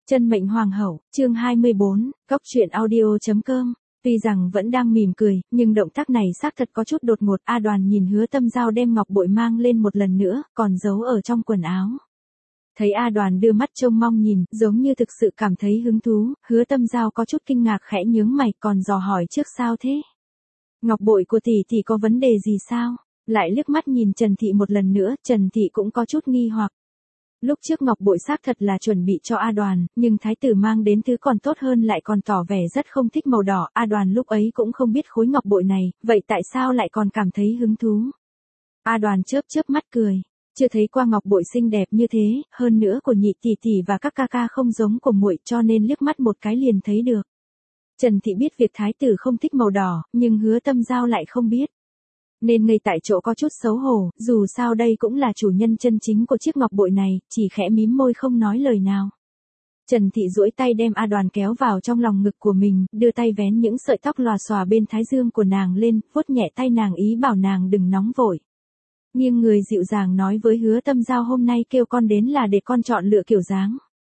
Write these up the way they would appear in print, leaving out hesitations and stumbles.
Chân mệnh hoàng hậu, chương 24, góc truyện audio.com. Tuy rằng vẫn đang mỉm cười, nhưng động tác này xác thật có chút đột ngột. A Đoàn nhìn Hứa Tâm Giao đem ngọc bội mang lên một lần nữa, còn giấu ở trong quần áo. Thấy A Đoàn đưa mắt trông mong nhìn, giống như thực sự cảm thấy hứng thú, Hứa Tâm Giao có chút kinh ngạc khẽ nhướng mày, còn dò hỏi trước sao thế? Ngọc bội của tỷ tỷ có vấn đề gì sao? Lại liếc mắt nhìn Trần Thị một lần nữa, Trần Thị cũng có chút nghi hoặc. Lúc trước ngọc bội xác thật là chuẩn bị cho A Đoàn, nhưng thái tử mang đến thứ còn tốt hơn lại còn tỏ vẻ rất không thích màu đỏ. A Đoàn lúc ấy cũng không biết khối ngọc bội này, vậy tại sao lại còn cảm thấy hứng thú? A Đoàn chớp chớp mắt cười. Chưa thấy qua ngọc bội xinh đẹp như thế, hơn nữa của nhị tỷ tỷ và các ca ca không giống của muội, cho nên liếc mắt một cái liền thấy được. Trần Thị biết việc thái tử không thích màu đỏ, nhưng Hứa Tâm Giao lại không biết. Nên ngây tại chỗ có chút xấu hổ, dù sao đây cũng là chủ nhân chân chính của chiếc ngọc bội này, chỉ khẽ mím môi không nói lời nào. Trần Thị duỗi tay đem A Đoàn kéo vào trong lòng ngực của mình, đưa tay vén những sợi tóc lòa xòa bên thái dương của nàng lên, vuốt nhẹ tay nàng ý bảo nàng đừng nóng vội. Nghiêng người dịu dàng nói với Hứa Tâm Giao hôm nay kêu con đến là để con chọn lựa kiểu dáng.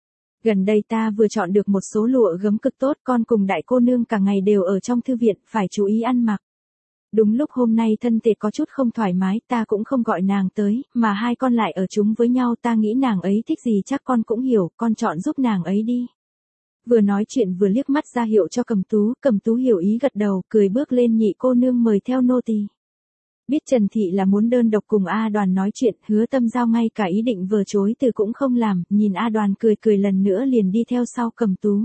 Gần đây ta vừa chọn được một số lụa gấm cực tốt, con cùng đại cô nương cả ngày đều ở trong thư viện, phải chú ý ăn mặc. Đúng lúc hôm nay thân thể có chút không thoải mái, ta cũng không gọi nàng tới, mà hai con lại ở chung với nhau, ta nghĩ nàng ấy thích gì chắc con cũng hiểu, con chọn giúp nàng ấy đi. Vừa nói chuyện vừa liếc mắt ra hiệu cho Cẩm Tú hiểu ý gật đầu, cười bước lên nhị cô nương mời theo nô tỳ. Biết Trần Thị là muốn đơn độc cùng A Đoàn nói chuyện, Hứa Tâm Giao ngay cả ý định vừa chối từ cũng không làm, nhìn A Đoàn cười cười lần nữa liền đi theo sau Cẩm Tú.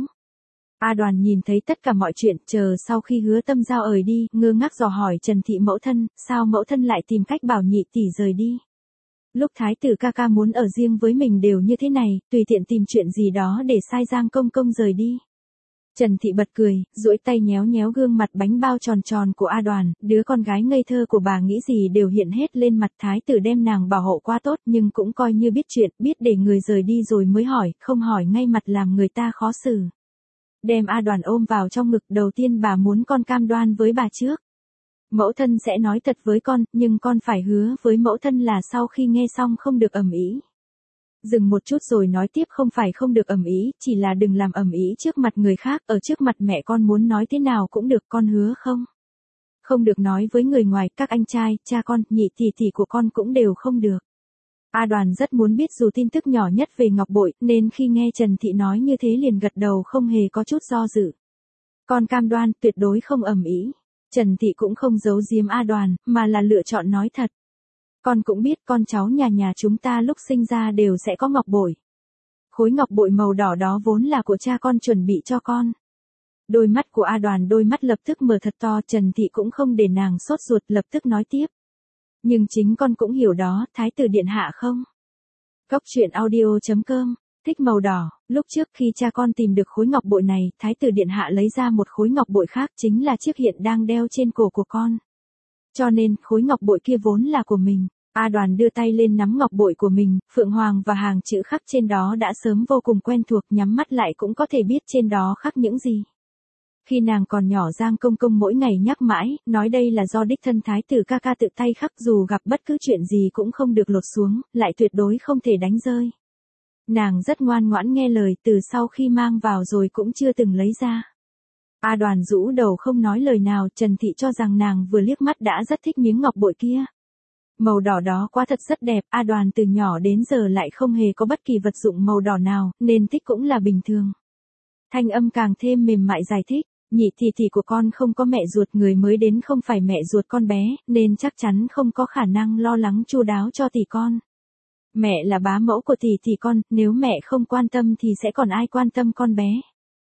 A Đoàn nhìn thấy tất cả mọi chuyện, chờ sau khi Hứa Tâm Giao ời đi, ngơ ngác dò hỏi Trần Thị mẫu thân, sao mẫu thân lại tìm cách bảo nhị tỷ rời đi? Lúc thái tử ca ca muốn ở riêng với mình đều như thế này, tùy tiện tìm chuyện gì đó để sai Giang công công rời đi. Trần Thị bật cười, duỗi tay nhéo nhéo gương mặt bánh bao tròn tròn của A Đoàn, đứa con gái ngây thơ của bà nghĩ gì đều hiện hết lên mặt. Thái tử đem nàng bảo hộ quá tốt nhưng cũng coi như biết chuyện, biết để người rời đi rồi mới hỏi, không hỏi ngay mặt làm người ta khó xử. Đem A Đoàn ôm vào trong ngực, đầu tiên bà muốn con cam đoan với bà trước. Mẫu thân sẽ nói thật với con, nhưng con phải hứa với mẫu thân là sau khi nghe xong không được ầm ĩ. Dừng một chút rồi nói tiếp, không phải không được ầm ĩ, chỉ là đừng làm ầm ĩ trước mặt người khác, ở trước mặt mẹ con muốn nói thế nào cũng được, con hứa không? Không được nói với người ngoài, các anh trai, cha con, nhị tỷ tỷ của con cũng đều không được. A Đoàn rất muốn biết dù tin tức nhỏ nhất về ngọc bội, nên khi nghe Trần Thị nói như thế liền gật đầu không hề có chút do dự. Con cam đoan, tuyệt đối không ầm ĩ. Trần Thị cũng không giấu giếm A Đoàn, mà là lựa chọn nói thật. Con cũng biết con cháu nhà chúng ta lúc sinh ra đều sẽ có ngọc bội. Khối ngọc bội màu đỏ đó vốn là của cha con chuẩn bị cho con. Đôi mắt của A Đoàn đôi mắt lập tức mở thật to, Trần Thị cũng không để nàng sốt ruột, lập tức nói tiếp. Nhưng chính con cũng hiểu đó, thái tử điện hạ không? Góc truyện audio.com, thích màu đỏ, lúc trước khi cha con tìm được khối ngọc bội này, thái tử điện hạ lấy ra một khối ngọc bội khác chính là chiếc hiện đang đeo trên cổ của con. Cho nên, khối ngọc bội kia vốn là của mình. A Đoàn đưa tay lên nắm ngọc bội của mình, phượng hoàng và hàng chữ khắc trên đó đã sớm vô cùng quen thuộc, nhắm mắt lại cũng có thể biết trên đó khắc những gì. Khi nàng còn nhỏ Giang công công mỗi ngày nhắc mãi, nói đây là do đích thân thái tử ca ca tự tay khắc, dù gặp bất cứ chuyện gì cũng không được lột xuống, lại tuyệt đối không thể đánh rơi. Nàng rất ngoan ngoãn nghe lời, từ sau khi mang vào rồi cũng chưa từng lấy ra. A Đoàn rũ đầu không nói lời nào, Trần Thị cho rằng nàng vừa liếc mắt đã rất thích miếng ngọc bội kia. Màu đỏ đó quá thật rất đẹp, A Đoàn từ nhỏ đến giờ lại không hề có bất kỳ vật dụng màu đỏ nào, nên thích cũng là bình thường. Thanh âm càng thêm mềm mại giải thích, nhị tỷ tỷ của con không có mẹ ruột, người mới đến không phải mẹ ruột con bé, nên chắc chắn không có khả năng lo lắng chu đáo cho tỷ con. Mẹ là bá mẫu của tỷ con, nếu mẹ không quan tâm thì sẽ còn ai quan tâm con bé.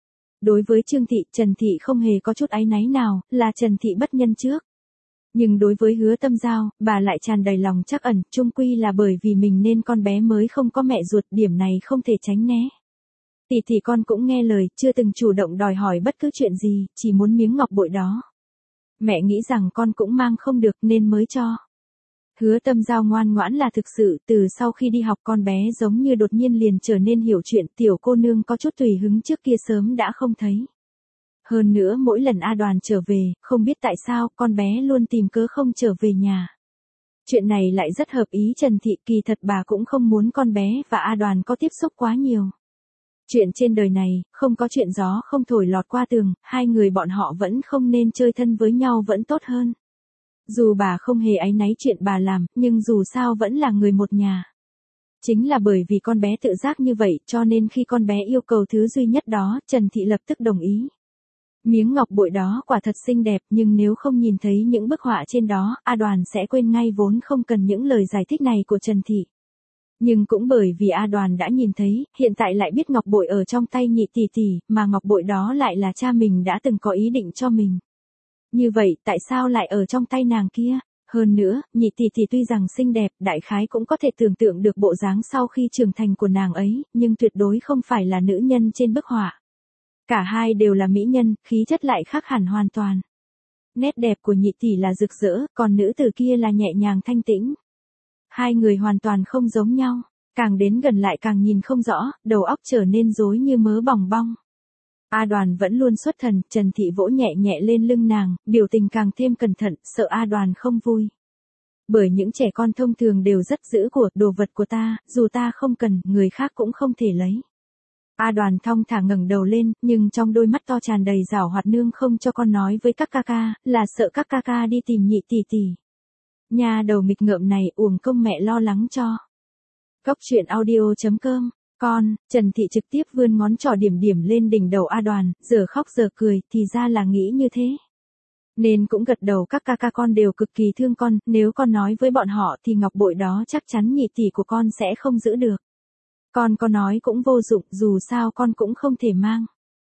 Đối với Trương Thị, Trần Thị không hề có chút áy náy nào, là Trần Thị bất nhân trước. Nhưng đối với Hứa Tâm Giao, bà lại tràn đầy lòng trắc ẩn, chung quy là bởi vì mình nên con bé mới không có mẹ ruột, điểm này không thể tránh né. Tỷ con cũng nghe lời, chưa từng chủ động đòi hỏi bất cứ chuyện gì, chỉ muốn miếng ngọc bội đó. Mẹ nghĩ rằng con cũng mang không được nên mới cho. Hứa Tâm Giao ngoan ngoãn là thực sự, từ sau khi đi học con bé giống như đột nhiên liền trở nên hiểu chuyện, tiểu cô nương có chút tùy hứng trước kia sớm đã không thấy. Hơn nữa mỗi lần A Đoàn trở về, không biết tại sao con bé luôn tìm cớ không trở về nhà. Chuyện này lại rất hợp ý Trần Thị, kỳ thật bà cũng không muốn con bé và A Đoàn có tiếp xúc quá nhiều. Chuyện trên đời này, không có chuyện gió không thổi lọt qua tường, hai người bọn họ vẫn không nên chơi thân với nhau vẫn tốt hơn. Dù bà không hề áy náy chuyện bà làm, nhưng dù sao vẫn là người một nhà. Chính là bởi vì con bé tự giác như vậy cho nên khi con bé yêu cầu thứ duy nhất đó, Trần Thị lập tức đồng ý. Miếng ngọc bội đó quả thật xinh đẹp nhưng nếu không nhìn thấy những bức họa trên đó, A Đoàn sẽ quên ngay vốn không cần những lời giải thích này của Trần Thị. Nhưng cũng bởi vì A Đoàn đã nhìn thấy, hiện tại lại biết ngọc bội ở trong tay Nhị tỷ tỷ, mà ngọc bội đó lại là cha mình đã từng có ý định cho mình. Như vậy, tại sao lại ở trong tay nàng kia? Hơn nữa, Nhị tỷ tỷ tuy rằng xinh đẹp, đại khái cũng có thể tưởng tượng được bộ dáng sau khi trưởng thành của nàng ấy, nhưng tuyệt đối không phải là nữ nhân trên bức họa. Cả hai đều là mỹ nhân, khí chất lại khác hẳn hoàn toàn. Nét đẹp của Nhị tỷ là rực rỡ, còn nữ tử kia là nhẹ nhàng thanh tĩnh. Hai người hoàn toàn không giống nhau, càng đến gần lại càng nhìn không rõ, đầu óc trở nên rối như mớ bòng bong. A Đoàn vẫn luôn xuất thần, Trần Thị vỗ nhẹ nhẹ lên lưng nàng, biểu tình càng thêm cẩn thận, sợ A Đoàn không vui. Bởi những trẻ con thông thường đều rất giữ của, đồ vật của ta, dù ta không cần, người khác cũng không thể lấy. A Đoàn thong thả ngẩng đầu lên, nhưng trong đôi mắt to tràn đầy giảo hoạt nương không cho con nói với các ca ca, là sợ các ca ca đi tìm Nhị tỷ tỷ. Nhà đầu nghịch ngợm này uổng công mẹ lo lắng cho. Cốc truyện audio.com. Con, Trần Thị trực tiếp vươn ngón trỏ điểm điểm lên đỉnh đầu A Đoàn, giờ khóc giờ cười, thì ra là nghĩ như thế. Nên cũng gật đầu các ca ca con đều cực kỳ thương con, nếu con nói với bọn họ thì ngọc bội đó chắc chắn Nhị tỷ của con sẽ không giữ được. Con có nói cũng vô dụng, dù sao con cũng không thể mang.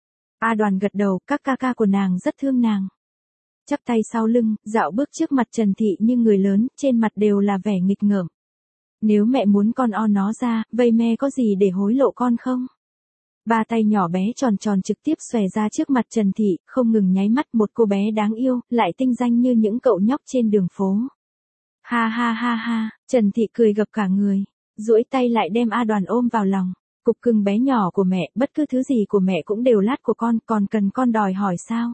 A Đoàn gật đầu, các ca ca của nàng rất thương nàng. Chắp tay sau lưng, dạo bước trước mặt Trần Thị như người lớn, trên mặt đều là vẻ nghịch ngợm. Nếu mẹ muốn con o nó ra, vậy mẹ có gì để hối lộ con không? Ba tay nhỏ bé tròn tròn trực tiếp xòe ra trước mặt Trần Thị, không ngừng nháy mắt, một cô bé đáng yêu, lại tinh danh như những cậu nhóc trên đường phố. Ha ha ha ha, Trần Thị cười gập cả người, duỗi tay lại đem A Đoàn ôm vào lòng. Cục cưng bé nhỏ của mẹ, bất cứ thứ gì của mẹ cũng đều lát của con, còn cần con đòi hỏi sao?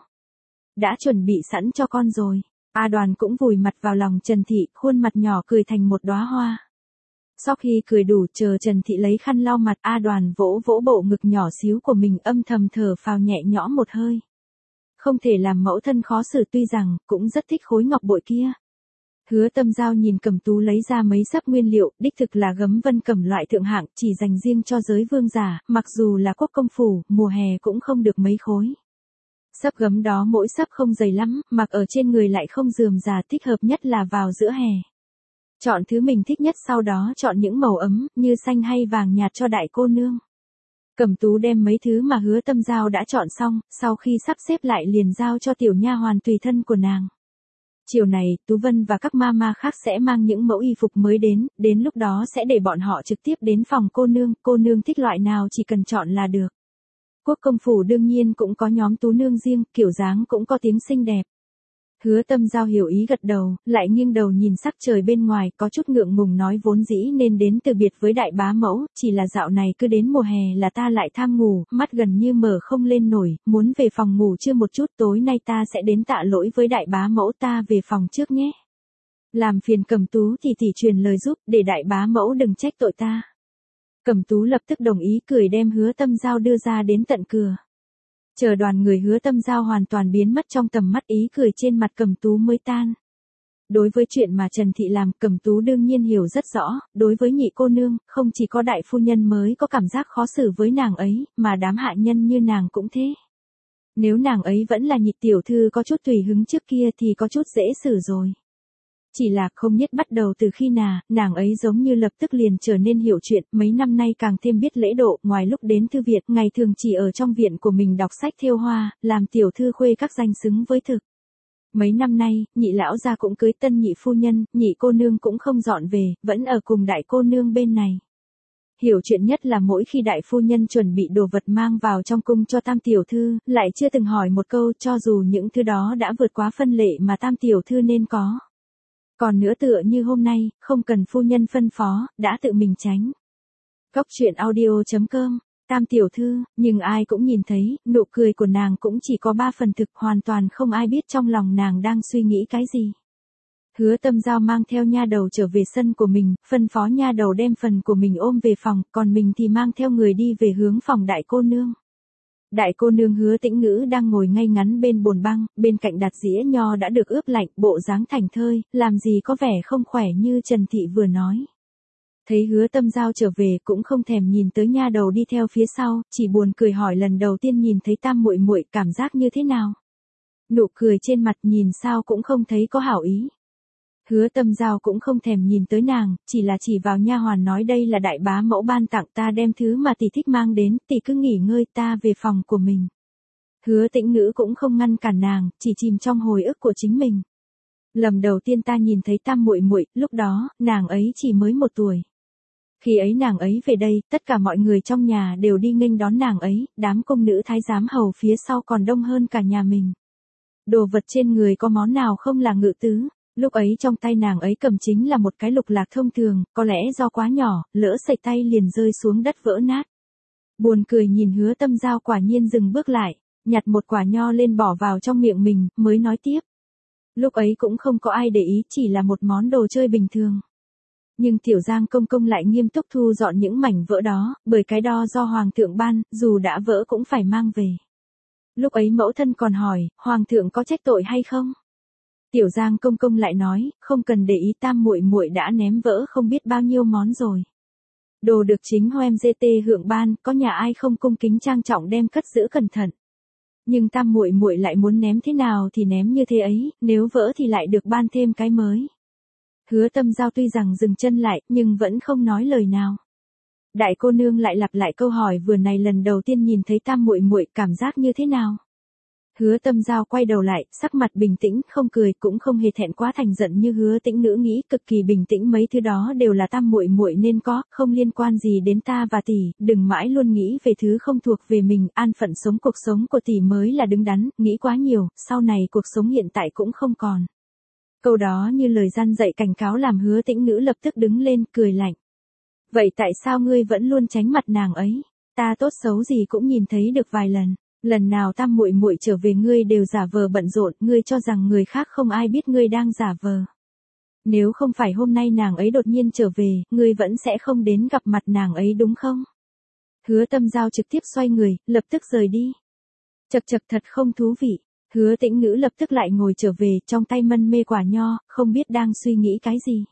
Đã chuẩn bị sẵn cho con rồi. A Đoàn cũng vùi mặt vào lòng Trần Thị, khuôn mặt nhỏ cười thành một đóa hoa. Sau khi cười đủ, chờ Trần Thị lấy khăn lau mặt, A Đoàn vỗ vỗ bộ ngực nhỏ xíu của mình, âm thầm thở phào nhẹ nhõm một hơi. Không thể làm mẫu thân khó xử, tuy rằng cũng rất thích khối ngọc bội kia. Hứa Tâm Giao nhìn Cẩm Tú lấy ra mấy sấp nguyên liệu, đích thực là gấm vân cẩm loại thượng hạng, chỉ dành riêng cho giới vương giả, mặc dù là quốc công phủ, mùa hè cũng không được mấy khối. Sấp gấm đó mỗi sấp không dày lắm, mặc ở trên người lại không rườm rà, thích hợp nhất là vào giữa hè. Chọn thứ mình thích nhất, sau đó chọn những màu ấm, như xanh hay vàng nhạt cho đại cô nương. Cẩm Tú đem mấy thứ mà Hứa Tâm Giao đã chọn xong, sau khi sắp xếp lại liền giao cho tiểu nha hoàn tùy thân của nàng. Chiều này, Tú Vân và các mama khác sẽ mang những mẫu y phục mới đến lúc đó sẽ để bọn họ trực tiếp đến phòng cô nương thích loại nào chỉ cần chọn là được. Quốc công phủ đương nhiên cũng có nhóm tú nương riêng, kiểu dáng cũng có tiếng xinh đẹp. Hứa Tâm Giao hiểu ý gật đầu, lại nghiêng đầu nhìn sắc trời bên ngoài, có chút ngượng ngùng nói vốn dĩ nên đến từ biệt với đại bá mẫu, chỉ là dạo này cứ đến mùa hè là ta lại tham ngủ, mắt gần như mở không lên nổi, muốn về phòng ngủ trưa một chút, tối nay ta sẽ đến tạ lỗi với đại bá mẫu, ta về phòng trước nhé. Làm phiền Cẩm Tú thì truyền lời giúp, để đại bá mẫu đừng trách tội ta. Cẩm Tú lập tức đồng ý, cười đem Hứa Tâm Giao đưa ra đến tận cửa. Chờ đoàn người Hứa Tâm Giao hoàn toàn biến mất trong tầm mắt, ý cười trên mặt Cẩm Tú mới tan. Đối với chuyện mà Trần Thị làm, Cẩm Tú đương nhiên hiểu rất rõ, đối với nhị cô nương, không chỉ có đại phu nhân mới có cảm giác khó xử với nàng ấy, mà đám hạ nhân như nàng cũng thế. Nếu nàng ấy vẫn là nhị tiểu thư có chút tùy hứng trước kia thì có chút dễ xử rồi. Chỉ là không biết bắt đầu từ khi nào, nàng ấy giống như lập tức liền trở nên hiểu chuyện, mấy năm nay càng thêm biết lễ độ, ngoài lúc đến thư viện, ngày thường chỉ ở trong viện của mình đọc sách thêu hoa, làm tiểu thư khuê các danh xứng với thực. Mấy năm nay, nhị lão gia cũng cưới tân nhị phu nhân, nhị cô nương cũng không dọn về, vẫn ở cùng đại cô nương bên này. Hiểu chuyện nhất là mỗi khi đại phu nhân chuẩn bị đồ vật mang vào trong cung cho tam tiểu thư, lại chưa từng hỏi một câu, cho dù những thứ đó đã vượt quá phân lệ mà tam tiểu thư nên có. Còn nữa tựa như hôm nay, không cần phu nhân phân phó, đã tự mình tránh. Cốc truyện audio.com, tam tiểu thư, nhưng ai cũng nhìn thấy, nụ cười của nàng cũng chỉ có 3 phần thực, hoàn toàn không ai biết trong lòng nàng đang suy nghĩ cái gì. Hứa Tâm Giao mang theo nha đầu trở về sân của mình, phân phó nha đầu đem phần của mình ôm về phòng, còn mình thì mang theo người đi về hướng phòng đại cô nương. Đại cô nương Hứa Tĩnh Ngữ đang ngồi ngay ngắn bên bồn băng, bên cạnh đặt dĩa nho đã được ướp lạnh, bộ dáng thảnh thơi, làm gì có vẻ không khỏe như Trần Thị vừa nói. Thấy Hứa Tâm Giao trở về cũng không thèm nhìn tới nha đầu đi theo phía sau, chỉ buồn cười hỏi lần đầu tiên nhìn thấy Tam muội muội cảm giác như thế nào. Nụ cười trên mặt nhìn sao cũng không thấy có hảo ý. Hứa Tâm Giao cũng không thèm nhìn tới nàng, chỉ là chỉ vào nha hoàn nói đây là đại bá mẫu ban tặng ta đem thứ mà tỷ thích mang đến, tỷ cứ nghỉ ngơi ta về phòng của mình. Hứa Tĩnh Ngữ cũng không ngăn cản nàng, chỉ chìm trong hồi ức của chính mình. Lần đầu tiên ta nhìn thấy Tam muội muội, lúc đó, nàng ấy chỉ mới 1 tuổi. Khi ấy nàng ấy về đây, tất cả mọi người trong nhà đều đi nghênh đón nàng ấy, đám công nữ thái giám hầu phía sau còn đông hơn cả nhà mình. Đồ vật trên người có món nào không là ngự tứ. Lúc ấy trong tay nàng ấy cầm chính là một cái lục lạc thông thường, có lẽ do quá nhỏ, lỡ sẩy tay liền rơi xuống đất vỡ nát. Buồn cười nhìn Hứa Tâm Giao quả nhiên dừng bước lại, nhặt một quả nho lên bỏ vào trong miệng mình, mới nói tiếp. Lúc ấy cũng không có ai để ý, chỉ là một món đồ chơi bình thường. Nhưng Tiểu Giang công công lại nghiêm túc thu dọn những mảnh vỡ đó, bởi cái đo do Hoàng thượng ban, dù đã vỡ cũng phải mang về. Lúc ấy mẫu thân còn hỏi, Hoàng thượng có trách tội hay không? Tiểu Giang công công lại nói, không cần để ý Tam muội muội đã ném vỡ không biết bao nhiêu món rồi. Đồ được chính Hoem GT hượng ban, có nhà ai không cung kính trang trọng đem cất giữ cẩn thận. Nhưng Tam muội muội lại muốn ném thế nào thì ném như thế ấy, nếu vỡ thì lại được ban thêm cái mới. Hứa Tâm Giao tuy rằng dừng chân lại, nhưng vẫn không nói lời nào. Đại cô nương lại lặp lại câu hỏi vừa này lần đầu tiên nhìn thấy Tam muội muội cảm giác như thế nào. Hứa Tâm Giao quay đầu lại, sắc mặt bình tĩnh, không cười, cũng không hề thẹn quá thành giận như Hứa Tĩnh Ngữ nghĩ, cực kỳ bình tĩnh, mấy thứ đó đều là Tam muội muội nên có, không liên quan gì đến ta và tỷ, đừng mãi luôn nghĩ về thứ không thuộc về mình, an phận sống cuộc sống của tỷ mới là đứng đắn, nghĩ quá nhiều, sau này cuộc sống hiện tại cũng không còn. Câu đó như lời gian dạy cảnh cáo làm Hứa Tĩnh Ngữ lập tức đứng lên, cười lạnh. Vậy tại sao ngươi vẫn luôn tránh mặt nàng ấy? Ta tốt xấu gì cũng nhìn thấy được vài lần. Lần nào Tam muội muội trở về ngươi đều giả vờ bận rộn, ngươi cho rằng người khác không ai biết ngươi đang giả vờ. Nếu không phải hôm nay nàng ấy đột nhiên trở về, ngươi vẫn sẽ không đến gặp mặt nàng ấy đúng không? Hứa Tâm Giao trực tiếp xoay người, lập tức rời đi. Chậc chậc thật không thú vị. Hứa Tĩnh Ngữ lập tức lại ngồi trở về, trong tay mân mê quả nho, không biết đang suy nghĩ cái gì.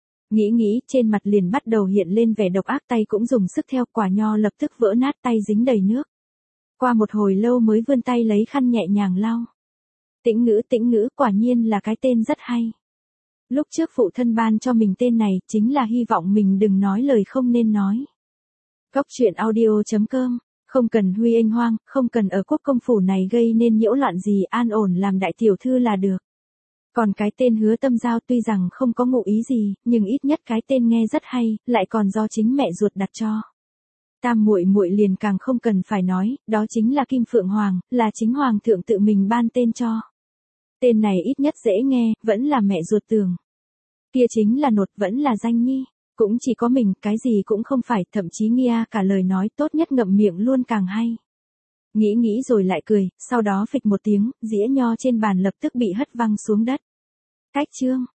Nghĩ, trên mặt liền bắt đầu hiện lên vẻ độc ác, tay cũng dùng sức theo, quả nho lập tức vỡ nát, tay dính đầy nước. Qua một hồi lâu mới vươn tay lấy khăn nhẹ nhàng lau. Tĩnh Ngữ, quả nhiên là cái tên rất hay. Lúc trước phụ thân ban cho mình tên này, chính là hy vọng mình đừng nói lời không nên nói. Góc truyện audio.com, không cần huy anh hoang, không cần ở quốc công phủ này gây nên nhiễu loạn gì, an ổn làm đại tiểu thư là được. Còn cái tên Hứa Tâm Giao tuy rằng không có ngụ ý gì, nhưng ít nhất cái tên nghe rất hay, lại còn do chính mẹ ruột đặt cho. Tam muội muội liền càng không cần phải nói, đó chính là Kim Phượng Hoàng, là chính Hoàng thượng tự mình ban tên cho. Tên này ít nhất dễ nghe, vẫn là mẹ ruột tưởng. Kia chính là nột, vẫn là danh nhi. Cũng chỉ có mình, cái gì cũng không phải, thậm chí Nghia cả lời nói tốt nhất ngậm miệng luôn càng hay. Nghĩ rồi lại cười, sau đó phịch một tiếng, dĩa nho trên bàn lập tức bị hất văng xuống đất. Cách chương.